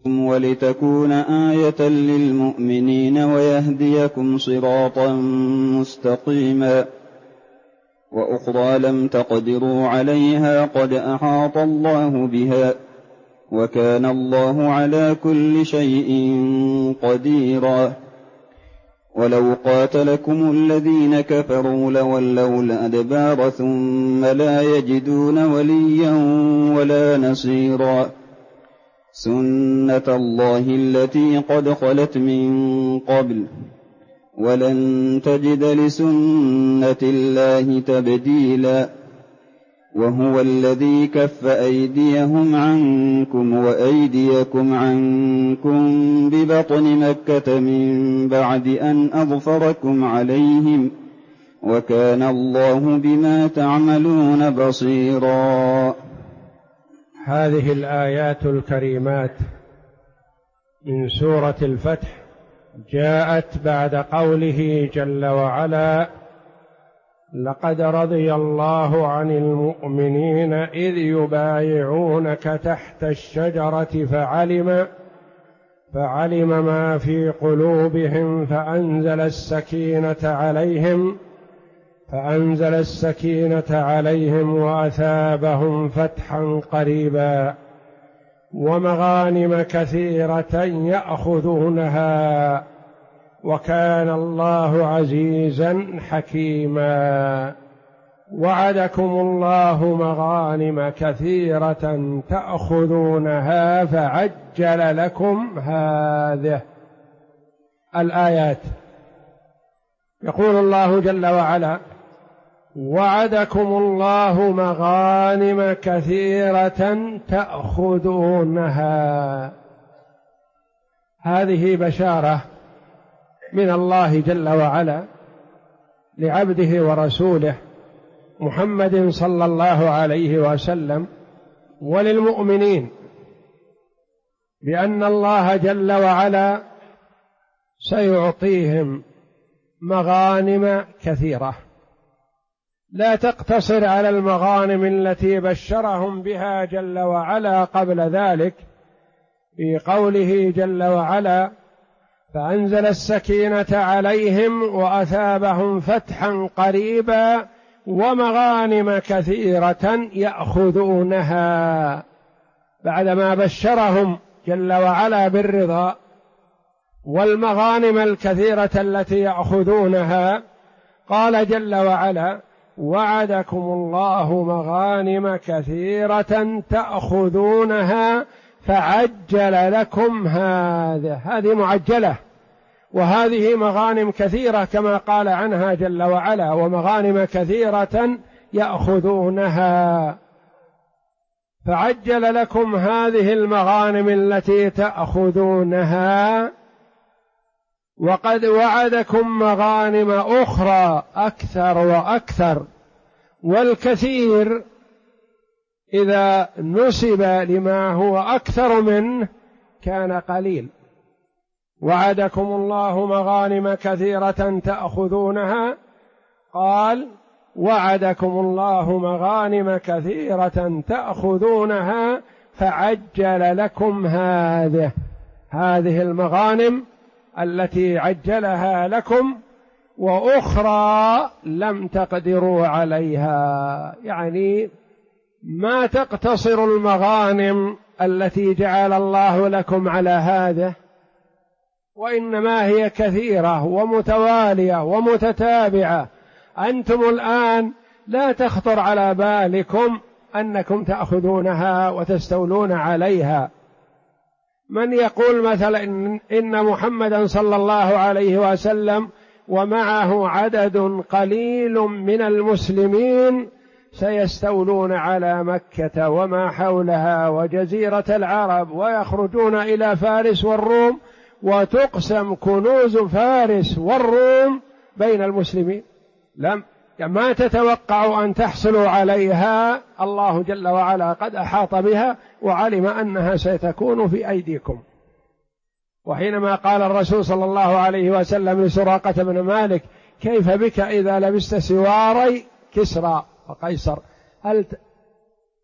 ولتكون آية للمؤمنين ويهديكم صراطا مستقيما. وأخرى لم تقدروا عليها قد أحاط الله بها وكان الله على كل شيء قديرا. ولو قاتلكم الذين كفروا لولوا الأدبار ثم لا يجدون وليا ولا نصيرا. سنة الله التي قد خلت من قبل ولن تجد لسنة الله تبديلا. وهو الذي كف أيديهم عنكم وأيديكم عنكم ببطن مكة من بعد أن أظفركم عليهم وكان الله بما تعملون بصيرا. هذه الآيات الكريمات من سورة الفتح جاءت بعد قوله جل وعلا: لقد رضي الله عن المؤمنين إذ يبايعونك تحت الشجرة فعلم ما في قلوبهم فأنزل السكينة عليهم وأثابهم فتحا قريبا ومغانم كثيرة يأخذونها وكان الله عزيزا حكيما. وعدكم الله مغانم كثيرة تأخذونها فعجل لكم هذه الآيات. يقول الله جل وعلا: وعدكم الله مغانم كثيرة تأخذونها. هذه بشارة من الله جل وعلا لعبده ورسوله محمد صلى الله عليه وسلم وللمؤمنين بأن الله جل وعلا سيعطيهم مغانم كثيرة لا تقتصر على المغانم التي بشرهم بها جل وعلا قبل ذلك في قوله جل وعلا: فأنزل السكينة عليهم وأثابهم فتحا قريبا ومغانم كثيرة يأخذونها. بعدما بشرهم جل وعلا بالرضا والمغانم الكثيرة التي يأخذونها قال جل وعلا: وعدكم الله مغانم كثيرة تأخذونها فعجل لكم هذه معجلة، وهذه مغانم كثيرة كما قال عنها جل وعلا: ومغانم كثيرة يأخذونها. فعجل لكم هذه المغانم التي تأخذونها، وقد وعدكم مغانم أخرى أكثر وأكثر، والكثير إذا نسب لما هو أكثر منه كان قليل. وعدكم الله مغانم كثيرة تأخذونها، قال: وعدكم الله مغانم كثيرة تأخذونها فعجل لكم هذه المغانم التي عجلها لكم، وأخرى لم تقدروا عليها. يعني ما تقتصر المغانم التي جعل الله لكم على هذا، وإنما هي كثيرة ومتوالية ومتتابعة. أنتم الآن لا تخطر على بالكم أنكم تأخذونها وتستولون عليها. من يقول مثلا إن محمدا صلى الله عليه وسلم ومعه عدد قليل من المسلمين سيستولون على مكة وما حولها وجزيرة العرب ويخرجون إلى فارس والروم وتقسم كنوز فارس والروم بين المسلمين، ما تتوقع أن تحصلوا عليها. الله جل وعلا قد أحاط بها وعلم أنها ستكون في أيديكم. وحينما قال الرسول صلى الله عليه وسلم لسراقة بن مالك: كيف بك إذا لبست سواري كسرى وقيصر،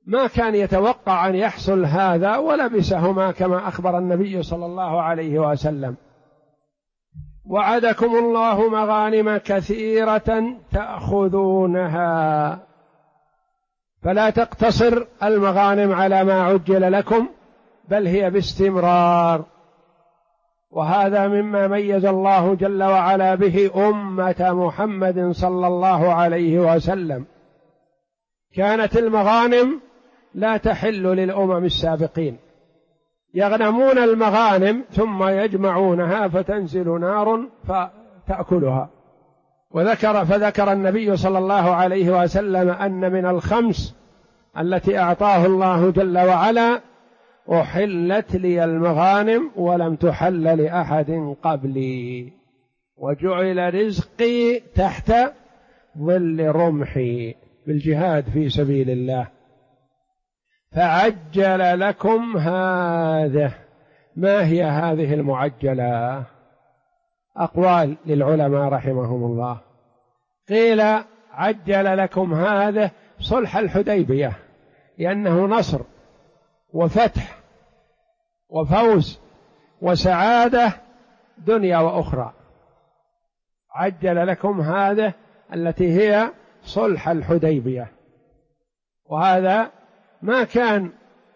ما كان يتوقع أن يحصل هذا ولبسهما كما أخبر النبي صلى الله عليه وسلم. وعدكم الله مغانم كثيرة تأخذونها، فلا تقتصر المغانم على ما عجل لكم، بل هي باستمرار. وهذا مما ميز الله جل وعلا به أمة محمد صلى الله عليه وسلم. كانت المغانم لا تحل للأمم السابقين، يغنمون المغانم ثم يجمعونها فتنزل نار فتأكلها. فذكر النبي صلى الله عليه وسلم أن من الخمس التي أعطاه الله جل وعلا: أحلت لي المغانم ولم تحل لأحد قبلي، وجعل رزقي تحت ظل رمحي، بالجهاد في سبيل الله. فعجل لكم هذه. ما هي هذه المعجلة؟ أقوال للعلماء رحمهم الله. قيل عجل لكم هذه صلح الحديبية، لأنه نصر وفتح وفوز وسعادة دنيا وأخرى. عجل لكم هذه التي هي صلح الحديبية. وهذا ما كان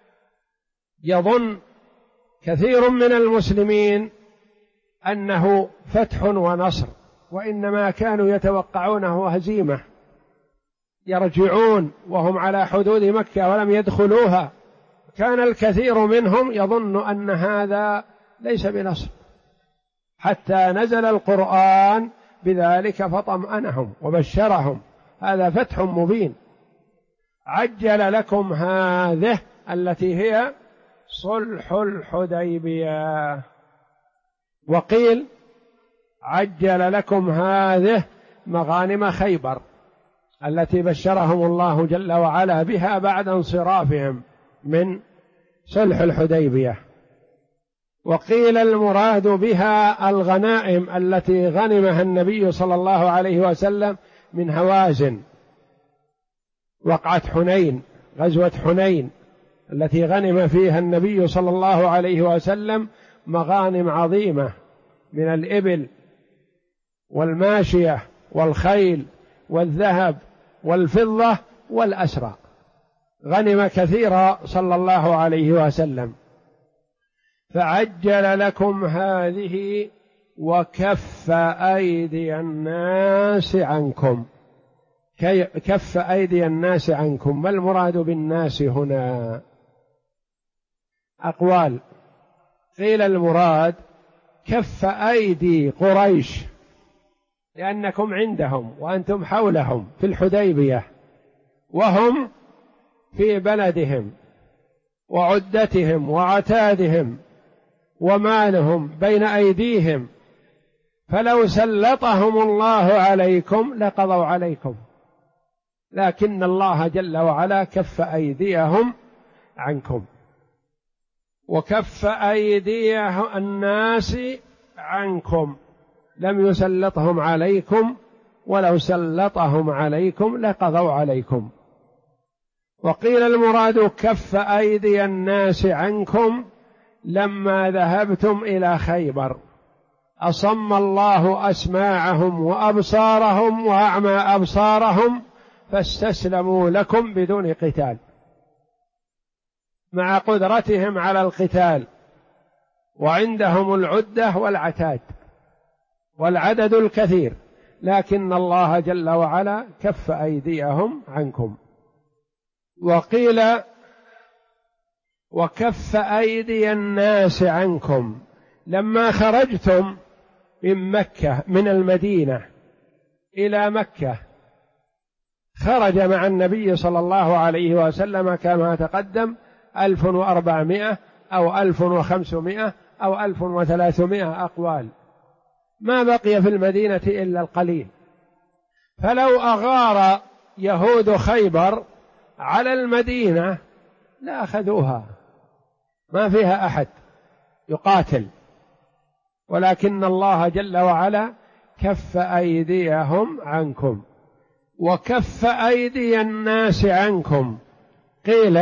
يظن كثير من المسلمين أنه فتح ونصر، وإنما كانوا يتوقعونه هزيمة، يرجعون وهم على حدود مكة ولم يدخلوها. كان الكثير منهم يظن أن هذا ليس بنصر، حتى نزل القرآن بذلك فطمأنهم وبشرهم هذا فتح مبين. عجل لكم هذه التي هي صلح الحديبية. وقيل عجل لكم هذه مغانم خيبر التي بشرهم الله جل وعلا بها بعد انصرافهم من صلح الحديبية. وقيل المراد بها الغنائم التي غنمها النبي صلى الله عليه وسلم من هوازن، وقعة حنين، غزوة حنين التي غنم فيها النبي صلى الله عليه وسلم مغانم عظيمة من الإبل والماشية والخيل والذهب والفضة والأسرى، غنم كثيرا صلى الله عليه وسلم. فعجل لكم هذه وكف أيدي الناس عنكم. كف أيدي الناس عنكم، ما المراد بالناس هنا؟ أقوال. قيل المراد كف أيدي قريش، لأنكم عندهم وأنتم حولهم في الحديبية، وهم في بلدهم وعدتهم وعتادهم ومالهم بين أيديهم، فلو سلطهم الله عليكم لقضوا عليكم، لكن الله جل وعلا كف أيديهم عنكم. وكف أيدي الناس عنكم، لم يسلطهم عليكم، ولو سلطهم عليكم لقضوا عليكم. وقيل المراد كف أيدي الناس عنكم لما ذهبتم إلى خيبر، أصم الله أسماعهم وأبصارهم وأعمى أبصارهم فاستسلموا لكم بدون قتال، مع قدرتهم على القتال وعندهم العدة والعتاد والعدد الكثير، لكن الله جل وعلا كف أيديهم عنكم. وقيل وكف أيدي الناس عنكم لما خرجتم من مكة، من المدينة إلى مكة، خرج مع النبي صلى الله عليه وسلم كما تقدم 1400 أو 1500 أو 1300 أقوال، ما بقي في المدينة إلا القليل. فلو أغار يهود خيبر على المدينة لأخذوها، ما فيها أحد يقاتل، ولكن الله جل وعلا كف أيديهم عنكم. وكف أيدي الناس عنكم قيل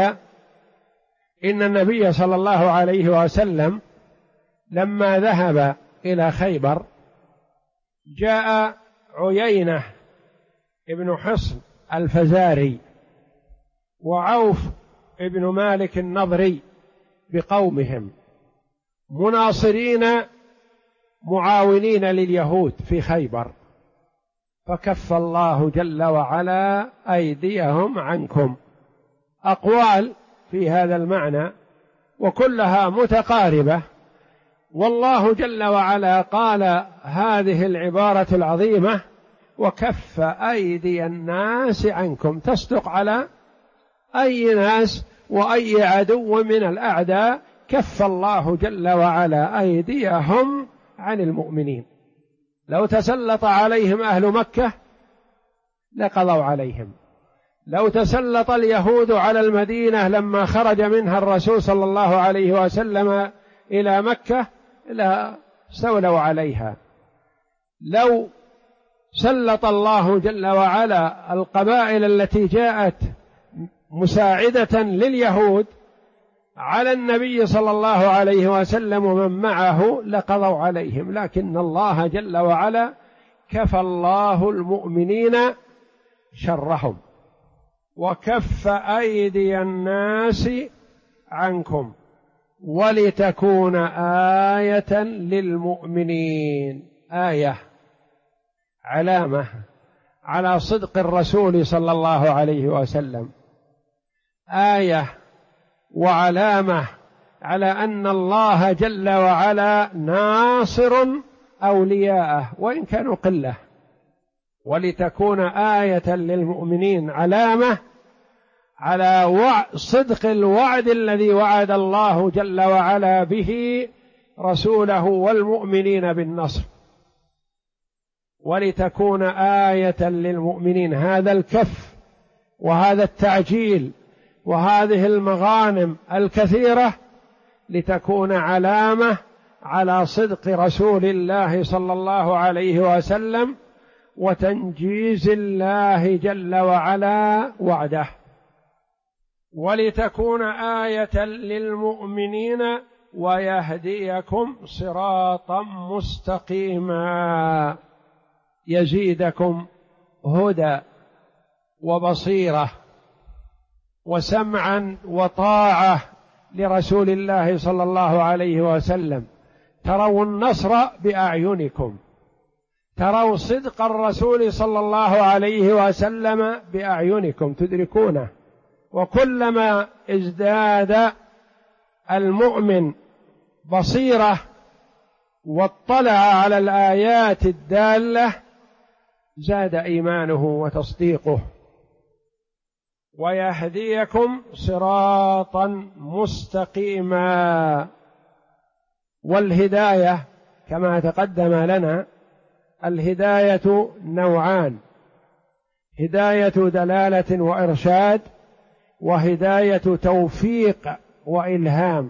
إن النبي صلى الله عليه وسلم لما ذهب إلى خيبر جاء عيينة ابن حصن الفزاري وعوف ابن مالك النضري بقومهم مناصرين معاونين لليهود في خيبر، فكف الله جل وعلا أيديهم عنكم. أقوال في هذا المعنى وكلها متقاربة، والله جل وعلا قال هذه العبارة العظيمة: وكف أيدي الناس عنكم، تصدق على أي ناس وأي عدو من الأعداء، كف الله جل وعلا أيديهم عن المؤمنين. لو تسلط عليهم أهل مكة لقضوا عليهم، لو تسلط اليهود على المدينة لما خرج منها الرسول صلى الله عليه وسلم إلى مكة لاستولوا عليها، لو سلط الله جل وعلا القبائل التي جاءت مساعدة لليهود على النبي صلى الله عليه وسلم ومن معه لقضوا عليهم، لكن الله جل وعلا كفى الله المؤمنين شرهم وكف أيدي الناس عنكم ولتكون آية للمؤمنين، آية علامة على صدق الرسول صلى الله عليه وسلم، آية وعلامة على أن الله جل وعلا ناصر أولياءه وإن كانوا قلة، ولتكون آية للمؤمنين، علامة على صدق الوعد الذي وعد الله جل وعلا به رسوله والمؤمنين بالنصر، ولتكون آية للمؤمنين. هذا الكف وهذا التعجيل وهذه المغانم الكثيرة لتكون علامة على صدق رسول الله صلى الله عليه وسلم وتنجيز الله جل وعلا وعده، ولتكون آية للمؤمنين ويهديكم صراطا مستقيما، يزيدكم هدى وبصيرة وسمعا وطاعة لرسول الله صلى الله عليه وسلم. تروا النصر بأعينكم، تروا صدق الرسول صلى الله عليه وسلم بأعينكم تدركونه، وكلما ازداد المؤمن بصيرة واطلع على الآيات الدالة زاد إيمانه وتصديقه. ويهديكم صراطا مستقيما، والهداية كما تقدم لنا الهداية نوعان: هداية دلالة وإرشاد، وهداية توفيق وإلهام.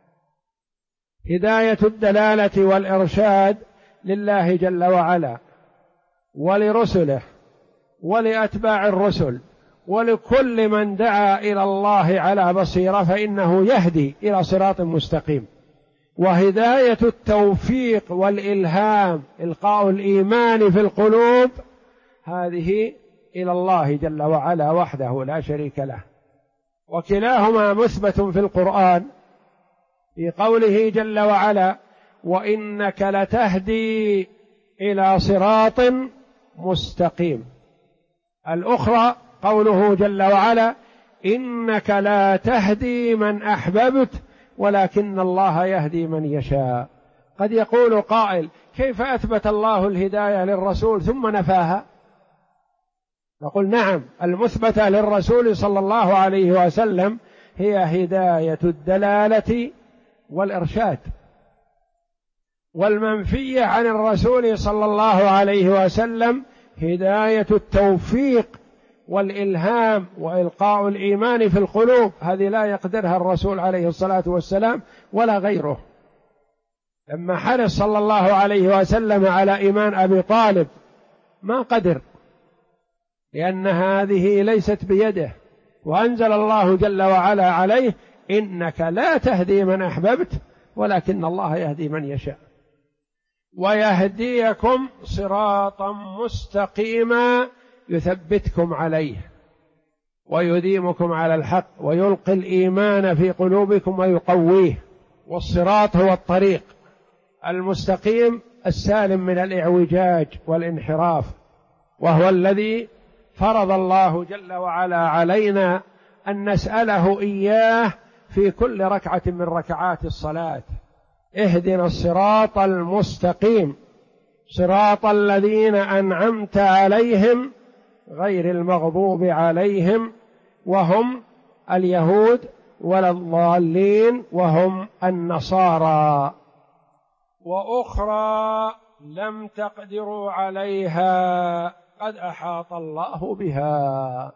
هداية الدلالة والإرشاد لله جل وعلا ولرسله ولأتباع الرسل ولكل من دعا إلى الله على بصيرة فإنه يهدي إلى صراط مستقيم. وهداية التوفيق والإلهام إلقاء الإيمان في القلوب هذه إلى الله جل وعلا وحده لا شريك له، وكلاهما مثبت في القرآن في قوله جل وعلا: وإنك لتهدي إلى صراط مستقيم. الأخرى قوله جل وعلا: إنك لا تهدي من أحببت ولكن الله يهدي من يشاء. قد يقول قائل: كيف أثبت الله الهداية للرسول ثم نفاها؟ نقول: نعم، المثبتة للرسول صلى الله عليه وسلم هي هداية الدلالة والإرشاد، والمنفية عن الرسول صلى الله عليه وسلم هداية التوفيق والإلهام وإلقاء الإيمان في القلوب، هذه لا يقدرها الرسول عليه الصلاة والسلام ولا غيره. لما حرص صلى الله عليه وسلم على إيمان أبي طالب ما قدر، لأن هذه ليست بيده، وأنزل الله جل وعلا عليه: إنك لا تهدي من أحببت ولكن الله يهدي من يشاء. ويهديكم صراطا مستقيما يثبتكم عليه ويديمكم على الحق ويلقي الإيمان في قلوبكم ويقويه. والصراط هو الطريق المستقيم السالم من الإعوجاج والانحراف، وهو الذي فرض الله جل وعلا علينا أن نسأله إياه في كل ركعة من ركعات الصلاة: اهدنا الصراط المستقيم صراط الذين أنعمت عليهم غير المغضوب عليهم وهم اليهود ولا الضالين وهم النصارى. وأخرى لم تقدروا عليها قد أحاط الله بها.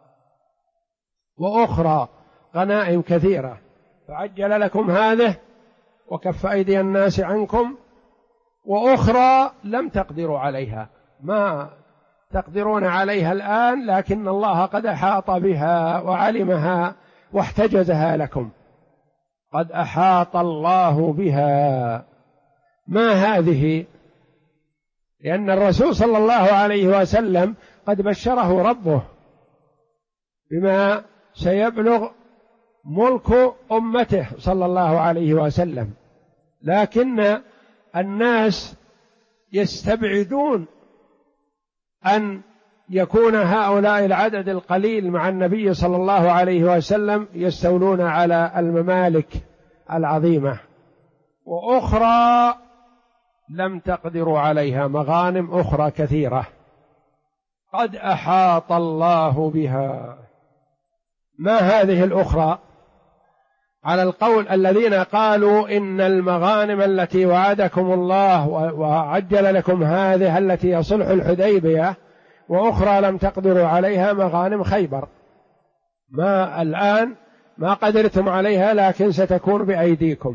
وأخرى غنائم كثيرة، فعجل لكم هذه وكف أيدي الناس عنكم. وأخرى لم تقدروا عليها، ما تقدرون عليها الآن، لكن الله قد أحاط بها وعلمها واحتجزها لكم. قد أحاط الله بها. ما هذه؟ لأن الرسول صلى الله عليه وسلم قد بشره ربه بما سيبلغ ملك أمته صلى الله عليه وسلم، لكن الناس يستبعدون أن يكون هؤلاء العدد القليل مع النبي صلى الله عليه وسلم يستولون على الممالك العظيمة. وأخرى لم تقدروا عليها، مغانم أخرى كثيرة قد أحاط الله بها. ما هذه الأخرى؟ على القول الذين قالوا إن المغانم التي وعدكم الله وعجل لكم هذه التي هي صلح الحديبية، وأخرى لم تقدروا عليها مغانم خيبر، ما الآن ما قدرتم عليها لكن ستكون بأيديكم.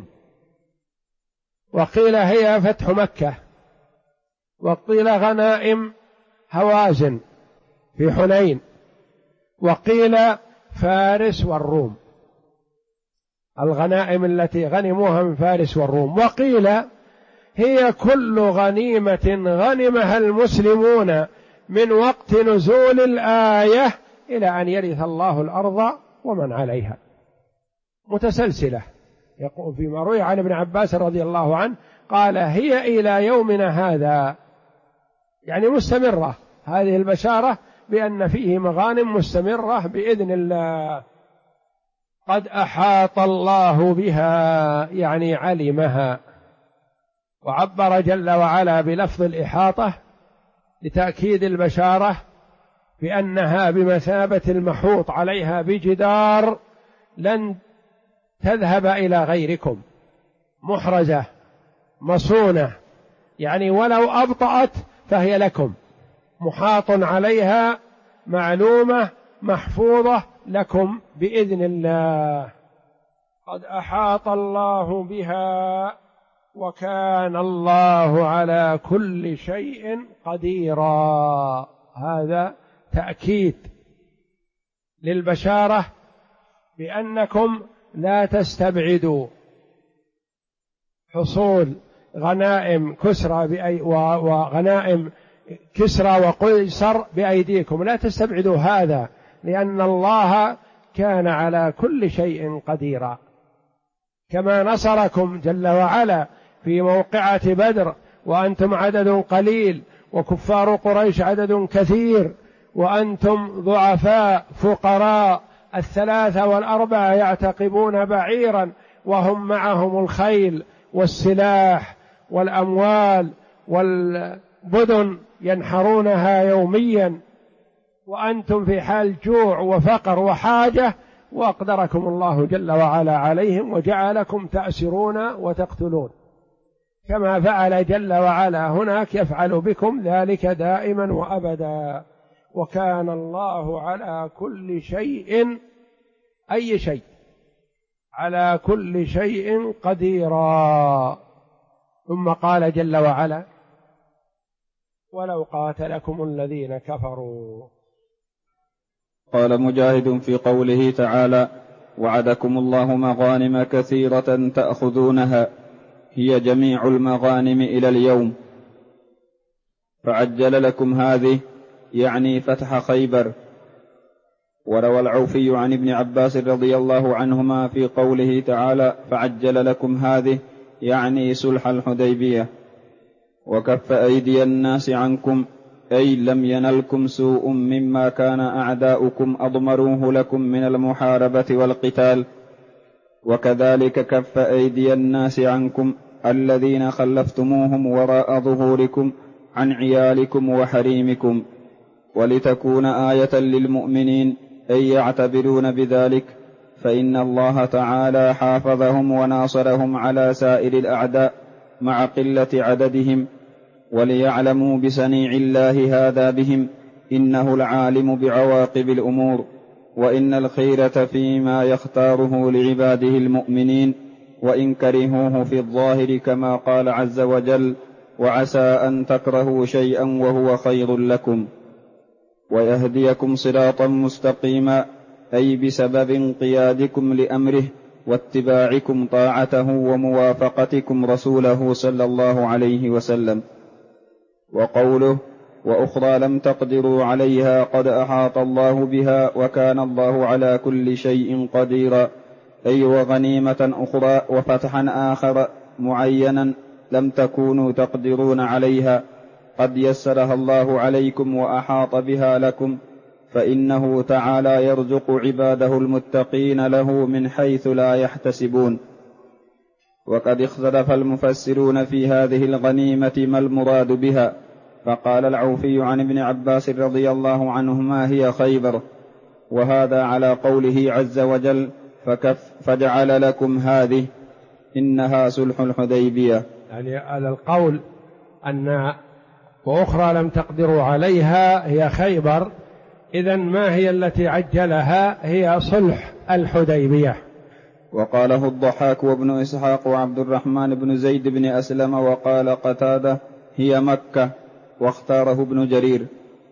وقيل هي فتح مكة، وقيل غنائم هوازن في حنين، وقيل فارس والروم، الغنائم التي غنموها من فارس والروم. وقيل هي كل غنيمة غنمها المسلمون من وقت نزول الآية إلى أن يرث الله الأرض ومن عليها، متسلسلة. يقول فيما روي عن ابن عباس رضي الله عنه قال: هي إلى يومنا هذا، يعني مستمرة هذه البشارة بأن فيه مغانم مستمرة بإذن الله. قد أحاط الله بها يعني علمها. وعبر جل وعلا بلفظ الإحاطة لتأكيد البشارة بأنها بمثابة المحوط عليها بجدار لن تذهب إلى غيركم، محرزة مصونة، يعني ولو أبطأت فهي لكم، محاط عليها، معلومة محفوظة لكم بإذن الله. قد أحاط الله بها وكان الله على كل شيء قديرا. هذا تأكيد للبشارة بأنكم لا تستبعدوا حصول غنائم كسرى وغنائم كسرى وقيصر بأيديكم، لا تستبعدوا هذا، لأن الله كان على كل شيء قديرا. كما نصركم جل وعلا في موقعة بدر وأنتم عدد قليل وكفار قريش عدد كثير وأنتم ضعفاء فقراء، 3 و4 يعتقبون بعيرا وهم معهم الخيل والسلاح والأموال والبدن ينحرونها يوميا، وأنتم في حال جوع وفقر وحاجة، وأقدركم الله جل وعلا عليهم وجعلكم تأسرون وتقتلون، كما فعل جل وعلا هناك يفعل بكم ذلك دائما وأبدا. وكان الله على كل شيء، أي شيء، على كل شيء قديرا. ثم قال جل وعلا: ولو قاتلكم الذين كفروا. وقال مجاهد في قوله تعالى: وعدكم الله مغانم كثيرة تأخذونها، هي جميع المغانم إلى اليوم، فعجل لكم هذه، يعني فتح خيبر. وروى العوفي عن ابن عباس رضي الله عنهما في قوله تعالى: فعجل لكم هذه، يعني صلح الحديبية. وكف أيدي الناس عنكم، أي لم ينلكم سوء مما كان أعداؤكم أضمروه لكم من المحاربة والقتال. وكذلك كف أيدي الناس عنكم الذين خلفتموهم وراء ظهوركم عن عيالكم وحريمكم، ولتكون آية للمؤمنين أن يعتبرون بذلك، فإن الله تعالى حافظهم وناصرهم على سائر الأعداء مع قلة عددهم، وليعلموا بصنيع الله هذا بهم، إنه العالم بعواقب الأمور، وإن الخيرة فيما يختاره لعباده المؤمنين، وإن كرهوه في الظاهر، كما قال عز وجل: وعسى أن تكرهوا شيئا وهو خير لكم، ويهديكم صراطا مستقيما، أي بسبب انقيادكم لأمره واتباعكم طاعته وموافقتكم رسوله صلى الله عليه وسلم. وقوله: وأخرى لم تقدروا عليها قد أحاط الله بها وكان الله على كل شيء قديرا، أي وغنيمة أخرى وفتحا آخر معينا لم تكونوا تقدرون عليها قد يسرها الله عليكم وأحاط بها لكم، فإنه تعالى يرزق عباده المتقين له من حيث لا يحتسبون. وقد اختلف المفسرون في هذه الغنيمة ما المراد بها، فقال العوفي عن ابن عباس رضي الله عنهما: هي خيبر، وهذا على قوله عز وجل: فجعل لكم هذه، إنها صلح الحديبية. يعني على القول أن وأخرى لم تقدروا عليها هي خيبر، إذن ما هي التي عجلها؟ هي صلح الحديبية. وقاله الضحاك وابن إسحاق وعبد الرحمن بن زيد بن أسلم. وقال قتادة: هي مكة، واختاره ابن جرير.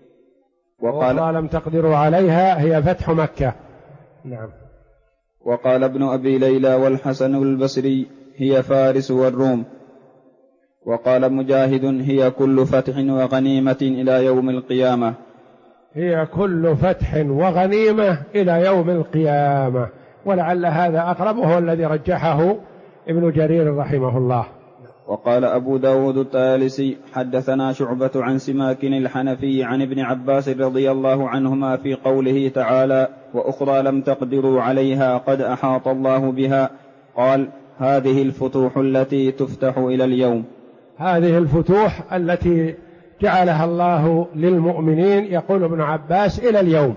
وقال لم تقدروا عليها هي فتح مكة. نعم. وقال ابن أبي ليلى والحسن البصري: هي فارس والروم. وقال مجاهد: هي كل فتح وغنيمة إلى يوم القيامة. هي كل فتح وغنيمة إلى يوم القيامة، ولعل هذا أقرب، وهو الذي رجحه ابن جرير رحمه الله. وقال أبو داود الطيالسي: حدثنا شعبة عن سماك الحنفي عن ابن عباس رضي الله عنهما في قوله تعالى: وأخرى لم تقدروا عليها قد أحاط الله بها، قال: هذه الفتوح التي تفتح إلى اليوم. هذه الفتوح التي جعلها الله للمؤمنين، يقول ابن عباس، إلى اليوم.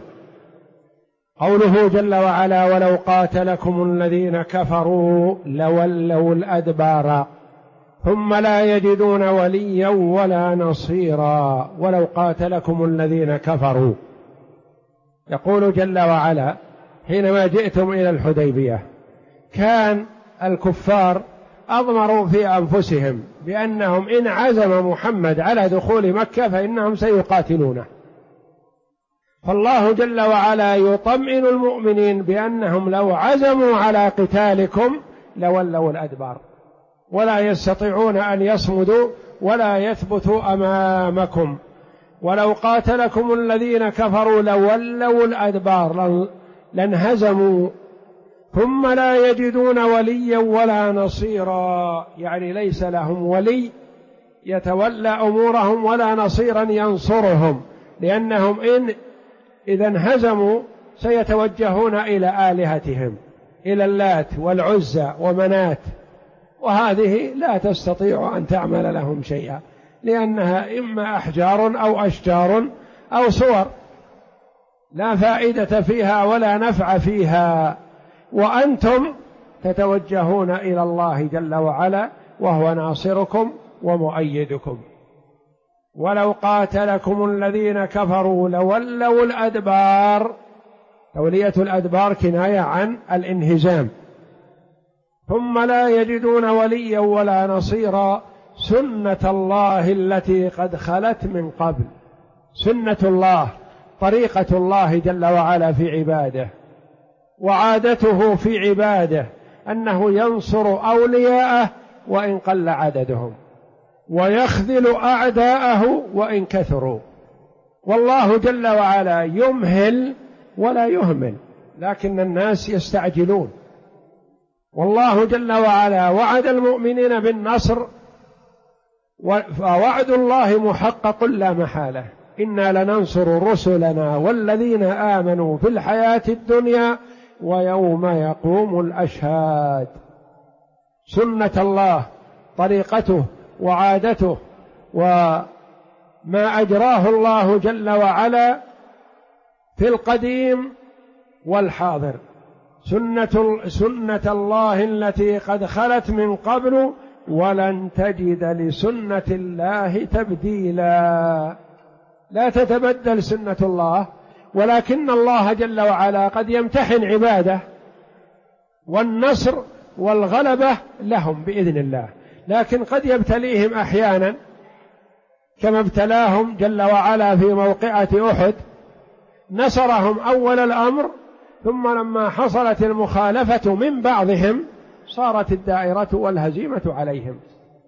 قوله جل وعلا: ولو قاتلكم الذين كفروا لولوا الأدبار ثم لا يجدون وليا ولا نصيرا. ولو قاتلكم الذين كفروا، يقول جل وعلا: حينما جئتم إلى الحديبية كان الكفار أضمروا في أنفسهم بأنهم إن عزم محمد على دخول مكة فإنهم سيقاتلونه، فالله جل وعلا يطمئن المؤمنين بأنهم لو عزموا على قتالكم لولوا الأدبار، ولا يستطيعون أن يصمدوا ولا يثبتوا أمامكم. ولو قاتلكم الذين كفروا لولوا الأدبار، لانهزموا، ثم لا يجدون وليا ولا نصيرا، يعني ليس لهم ولي يتولى أمورهم ولا نصيرا ينصرهم، لأنهم إذا انهزموا سيتوجهون إلى آلهتهم، إلى اللات والعزى ومنات، وهذه لا تستطيع أن تعمل لهم شيئا، لأنها إما أحجار أو أشجار أو صور لا فائدة فيها ولا نفع فيها، وأنتم تتوجهون إلى الله جل وعلا وهو ناصركم ومؤيدكم. ولو قاتلكم الذين كفروا لولوا الأدبار، تولية الأدبار كناية عن الانهزام. ثم لا يجدون وليا ولا نصيرا، سنة الله التي قد خلت من قبل. سنة الله طريقة الله جل وعلا في عباده وعادته في عباده أنه ينصر أولياءه وإن قل عددهم ويخذل أعداءه وإن كثروا، والله جل وعلا يمهل ولا يهمل، لكن الناس يستعجلون. والله جل وعلا وعد المؤمنين بالنصر، فوعد الله محقق لا محالة. إنا لننصر رسلنا والذين آمنوا في الحياة الدنيا ويوم يقوم الأشهاد. سنة الله، طريقته وعادته وما أجراه الله جل وعلا في القديم والحاضر، سنة الله التي قد خلت من قبل، ولن تجد لسنة الله تبديلا. لا تتبدل سنة الله، ولكن الله جل وعلا قد يمتحن عباده، والنصر والغلبة لهم بإذن الله، لكن قد يبتليهم أحيانا كما ابتلاهم جل وعلا في موقعة أحد، نصرهم أول الأمر، ثم لما حصلت المخالفة من بعضهم صارت الدائرة والهزيمة عليهم.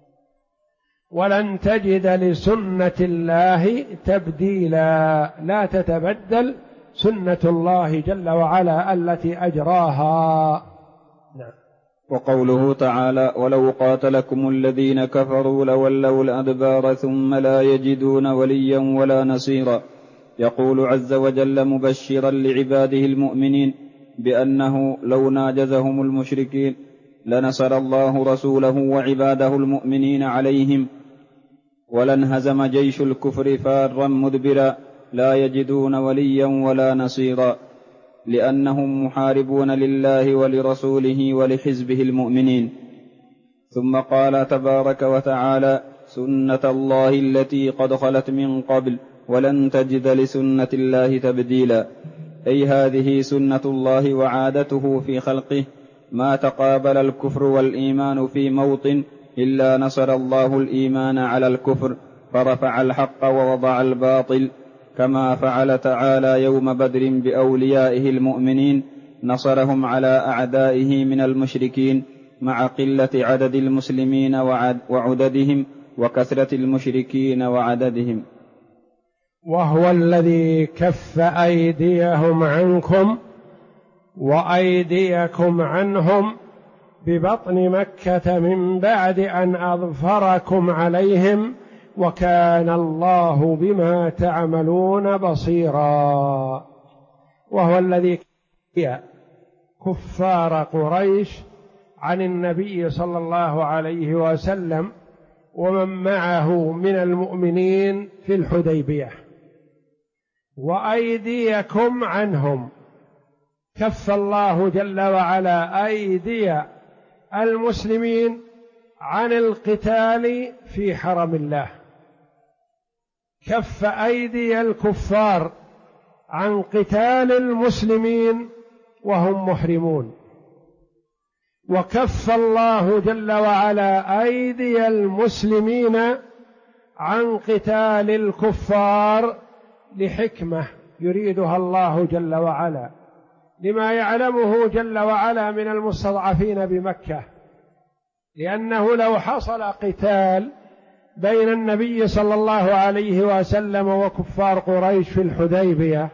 ولن تجد لسنة الله تبديلا، لا تتبدل سنة الله جل وعلا التي أجراها. نعم. وقوله تعالى: ولو قاتلكم الذين كفروا لولوا الأدبار ثم لا يجدون وليا ولا نصيرا. يقول عز وجل مبشرا لعباده المؤمنين بأنه لو ناجزهم المشركين لنصر الله رسوله وعباده المؤمنين عليهم، ولانهزم جيش الكفر فارا مدبرا لا يجدون وليا ولا نصيرا، لأنهم محاربون لله ولرسوله ولحزبه المؤمنين. ثم قال تبارك وتعالى: سنة الله التي قد خلت من قبل ولن تجد لسنة الله تبديلا، أي هذه سنة الله وعادته في خلقه، ما تقابل الكفر والإيمان في موطن إلا نصر الله الإيمان على الكفر فرفع الحق ووضع الباطل، كما فعل تعالى يوم بدر بأوليائه المؤمنين، نصرهم على أعدائه من المشركين مع قلة عدد المسلمين وعددهم وكثرة المشركين وعددهم. وهو الذي كف أيديهم عنكم وأيديكم عنهم ببطن مكة من بعد أن أظفركم عليهم، وكان الله بما تعملون بصيرا. وهو الذي كف كفار قريش عن النبي صلى الله عليه وسلم ومن معه من المؤمنين في الحديبية، وأيديكم عنهم، كف الله جل وعلا أيدي المسلمين عن القتال في حرم الله، كف أيدي الكفار عن قتال المسلمين وهم محرمون، وكف الله جل وعلا أيدي المسلمين عن قتال الكفار لحكمة يريدها الله جل وعلا، لما يعلمه جل وعلا من المستضعفين بمكة، لأنه لو حصل قتال بين النبي صلى الله عليه وسلم وكفار قريش في الحديبية،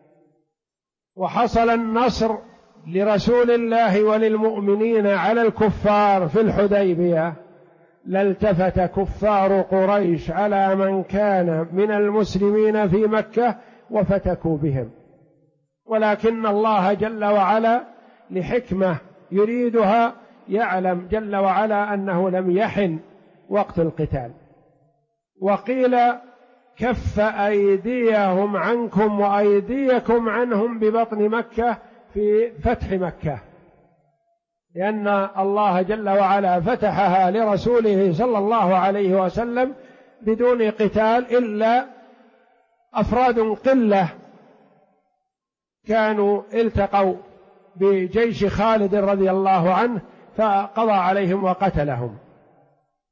وحصل النصر لرسول الله وللمؤمنين على الكفار في الحديبية، لالتفت كفار قريش على من كان من المسلمين في مكة وفتكوا بهم، ولكن الله جل وعلا لحكمة يريدها يعلم جل وعلا أنه لم يحن وقت القتال. وقيل كف أيديهم عنكم وأيديكم عنهم ببطن مكة في فتح مكة، لأن الله جل وعلا فتحها لرسوله صلى الله عليه وسلم بدون قتال إلا أفراد قلة كانوا التقوا بجيش خالد رضي الله عنه فقضى عليهم وقتلهم،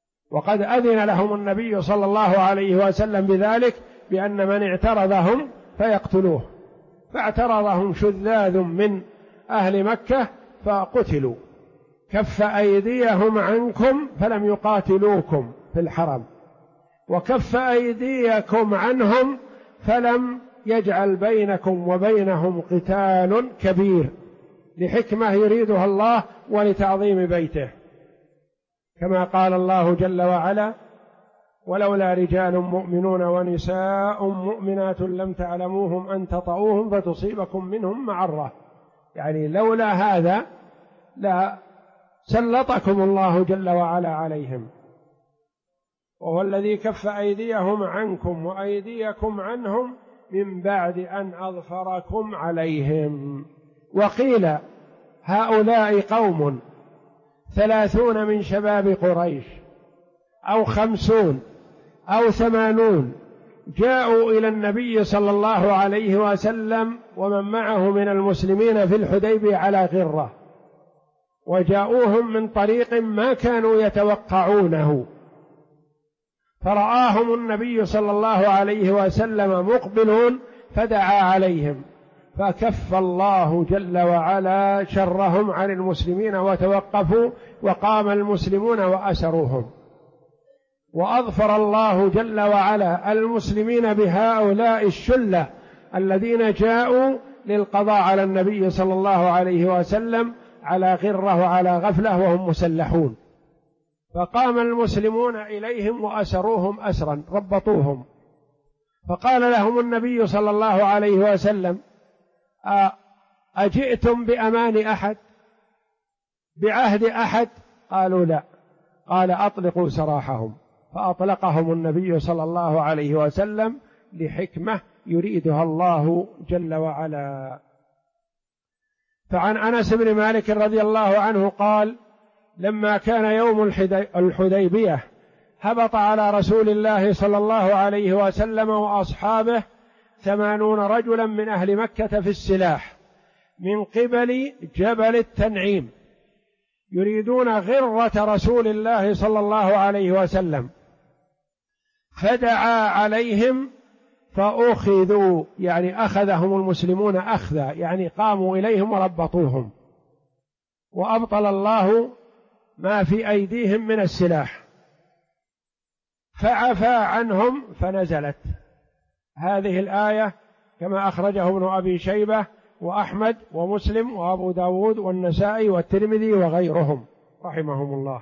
وقد أذن لهم النبي صلى الله عليه وسلم بذلك، بأن من اعترضهم فيقتلوه، فاعترضهم شذاذ من أهل مكة فقتلوا. كف أيديهم عنكم فلم يقاتلوكم في الحرم، وكف أيديكم عنهم فلم يجعل بينكم وبينهم قتال كبير، لحكمة يريدها الله ولتعظيم بيته، كما قال الله جل وعلا: ولولا رجال مؤمنون ونساء مؤمنات لم تعلموهم أن تطؤوهم فتصيبكم منهم معرة، يعني لولا هذا لا سلطكم الله جل وعلا عليهم. وهو الذي كف أيديهم عنكم وأيديكم عنهم من بعد أن أظفركم عليهم. وقيل هؤلاء قوم 30 من شباب قريش أو 50 أو 80 جاءوا إلى النبي صلى الله عليه وسلم ومن معه من المسلمين في الحديبية على غرة، وجاءوهم من طريق ما كانوا يتوقعونه، فرآهم النبي صلى الله عليه وسلم مقبلون فدعا عليهم، فكف الله جل وعلا شرهم عن المسلمين وتوقفوا، وقام المسلمون وأسروهم، وأظفر الله جل وعلا المسلمين بهؤلاء الشلة الذين جاءوا للقضاء على النبي صلى الله عليه وسلم على غرة وعلى غفلة وهم مسلحون، فقام المسلمون إليهم وأسروهم أسرا، ربطوهم. فقال لهم النبي صلى الله عليه وسلم: أجئتم بأمان أحد، بعهد أحد؟ قالوا لا. قال: أطلقوا سراحهم، فأطلقهم النبي صلى الله عليه وسلم لحكمة يريدها الله جل وعلا. فعن أنس بن مالك رضي الله عنه قال: لما كان يوم الحديبية هبط على رسول الله صلى الله عليه وسلم وأصحابه 80 رجلا من أهل مكة في السلاح من قبل جبل التنعيم، يريدون غرة رسول الله صلى الله عليه وسلم، فدعا عليهم فأخذوا، يعني أخذهم المسلمون أخذا، يعني قاموا إليهم وربطوهم، وأبطل الله ما في أيديهم من السلاح، فعفى عنهم، فنزلت هذه الآية كما أخرجه ابن أبي شيبة وأحمد ومسلم وأبو داود والنسائي والترمذي وغيرهم رحمهم الله.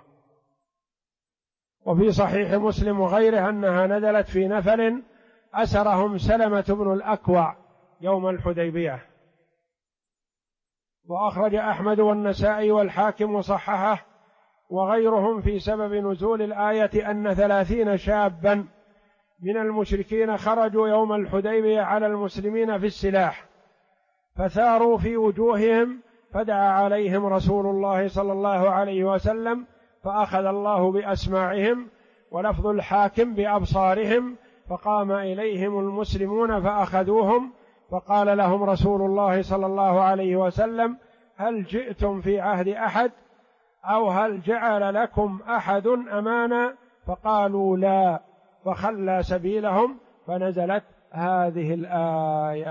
وفي صحيح مسلم وغيره أنها نزلت في نفر أسرهم سلمة بن الأكوع يوم الحديبية. وأخرج أحمد والنسائي والحاكم وصححه وغيرهم في سبب نزول الآية أن 30 شابا من المشركين خرجوا يوم الحديبية على المسلمين في السلاح، فثاروا في وجوههم، فدعا عليهم رسول الله صلى الله عليه وسلم، فأخذ الله بأسماعهم، ولفظ الحاكم بأبصارهم، فقام إليهم المسلمون فأخذوهم، فقال لهم رسول الله صلى الله عليه وسلم: هل جئتم في عهد أحد، أو هل جعل لكم أحد أمانا؟ فقالوا لا، فخلى سبيلهم، فنزلت هذه الآية: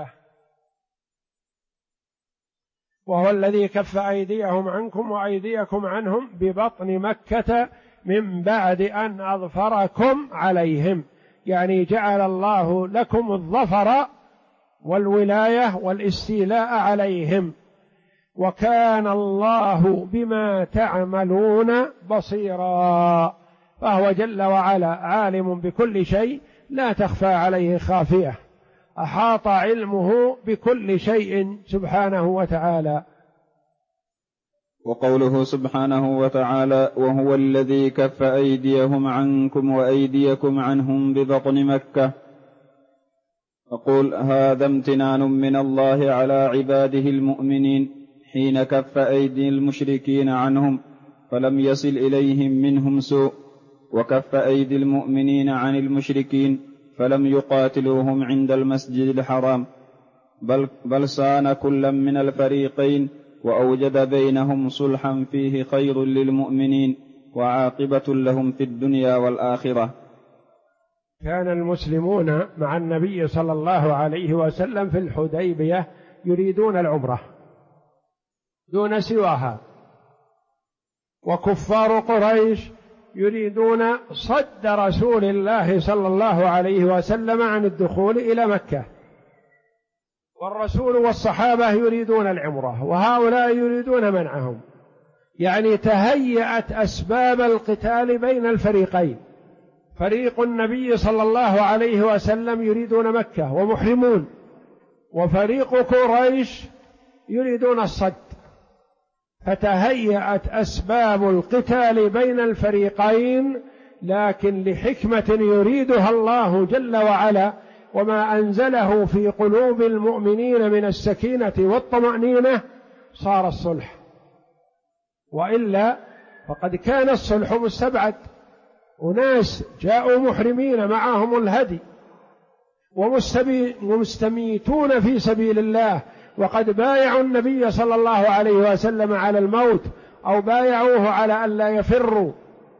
وهو الذي كف أيديهم عنكم وأيديكم عنهم ببطن مكة من بعد أن أظفركم عليهم، يعني جعل الله لكم الظفر والولاية والاستيلاء عليهم، وكان الله بما تعملون بصيرا، فهو جل وعلا عالم بكل شيء لا تخفى عليه خافية، أحاط علمه بكل شيء سبحانه وتعالى. وقوله سبحانه وتعالى: وهو الذي كف أيديهم عنكم وأيديكم عنهم ببطن مكة، أقول هذا امتنان من الله على عباده المؤمنين حين كف أيدي المشركين عنهم فلم يصل إليهم منهم سوء، وكف أيدي المؤمنين عن المشركين فلم يقاتلوهم عند المسجد الحرام، بل صان كلا من الفريقين وأوجد بينهم صلحا فيه خير للمؤمنين وعاقبة لهم في الدنيا والآخرة. كان المسلمون مع النبي صلى الله عليه وسلم في الحديبية يريدون العمرة دون سواها، وكفار قريش يريدون صد رسول الله صلى الله عليه وسلم عن الدخول إلى مكة، والرسول والصحابة يريدون العمرة وهؤلاء يريدون منعهم. يعني تهيأت أسباب القتال بين الفريقين، فريق النبي صلى الله عليه وسلم يريدون مكة ومحرمون، وفريق قريش يريدون الصد، فتهيأت أسباب القتال بين الفريقين، لكن لحكمة يريدها الله جل وعلا وما أنزله في قلوب المؤمنين من السكينة والطمأنينة صار الصلح، وإلا فقد كان الصلح مستبعد. أناس جاءوا محرمين معهم الهدي ومستميتون في سبيل الله، وقد بايعوا النبي صلى الله عليه وسلم على الموت أو بايعوه على أن لا يفروا،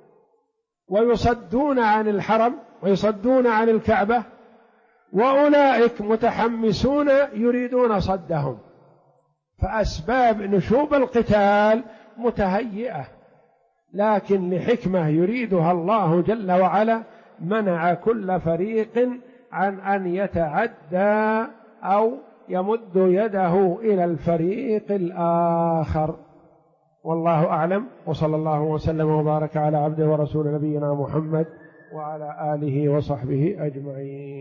ويصدون عن الحرم ويصدون عن الكعبة، وأولئك متحمسون يريدون صدهم، فأسباب نشوب القتال متهيئة، لكن لحكمة يريدها الله جل وعلا منع كل فريق عن أن يتعدى أو يمد يده إلى الفريق الآخر. والله أعلم، وصلى الله وسلم وبارك على عبده ورسول نبينا محمد وعلى آله وصحبه أجمعين.